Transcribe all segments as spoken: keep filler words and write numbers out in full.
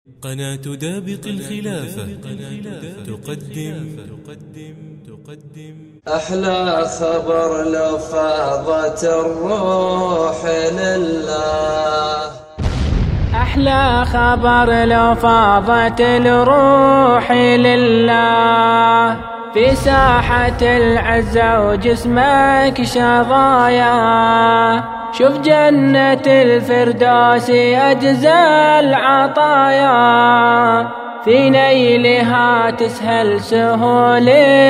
قناة دابق الخلافة تقدم تقدم أحلى خبر لو فاضت الروح لله. أحلى خبر لو فاضت الروح لله، في ساحة العزة وجسمك شظايا. شوف جنة الفردوس أجزى العطايا، في نيلها تسهل سهول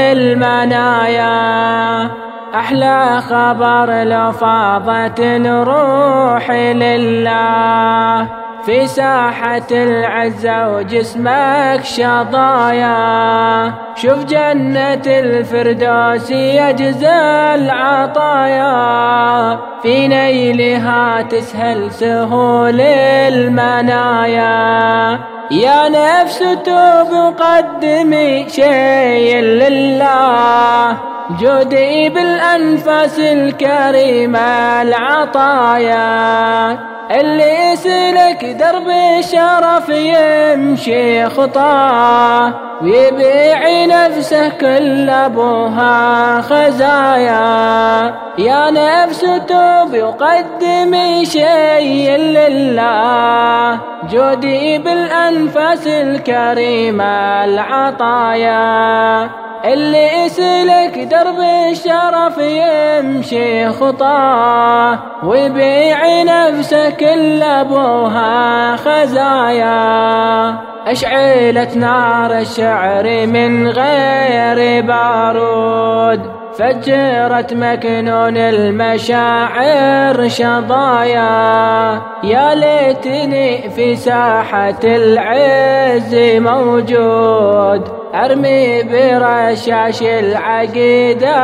المنايا. أحلى خبر لو فاضت الروح لله، في ساحة العزة وجسمك شظايا. شوف جنة الفردوس يجزى العطايا، في نيلها تسهل سهول المنايا. يا نفس توب وقدمي شيء لله، جودي بالأنفاس الكريمة العطايا. اللي يسلك درب الشرف يمشي خطاه، ويبيع نفسه كل أبوها خزايا. يا نفس توبي وقدمي شيء لله، جودي بالأنفاس الكريمة العطايا. اللي يسلك درب الشرف يمشي خطاه، ويبيع نفسه كل أبوها خزايا. أشعلت نار الشعر من غير بارود، فجرت مكنون المشاعر شظايا. يا ليتني في ساحة العز موجود، أرمي برشاش العقيدة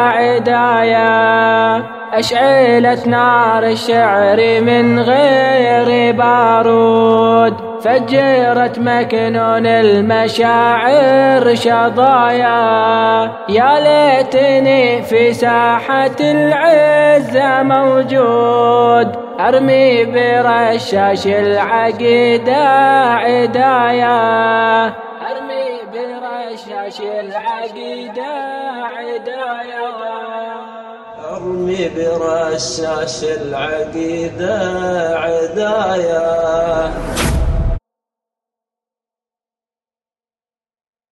عدايا. أشعلت نار الشعر من غير بارود، فجرت مكنون المشاعر شظايا. يا ليتني في ساحة العزة موجود، أرمي برشاش العقيدة عدايا. أرمي برشاش العقيدة عدايا. أرمي برشاش العقيدة عدايا.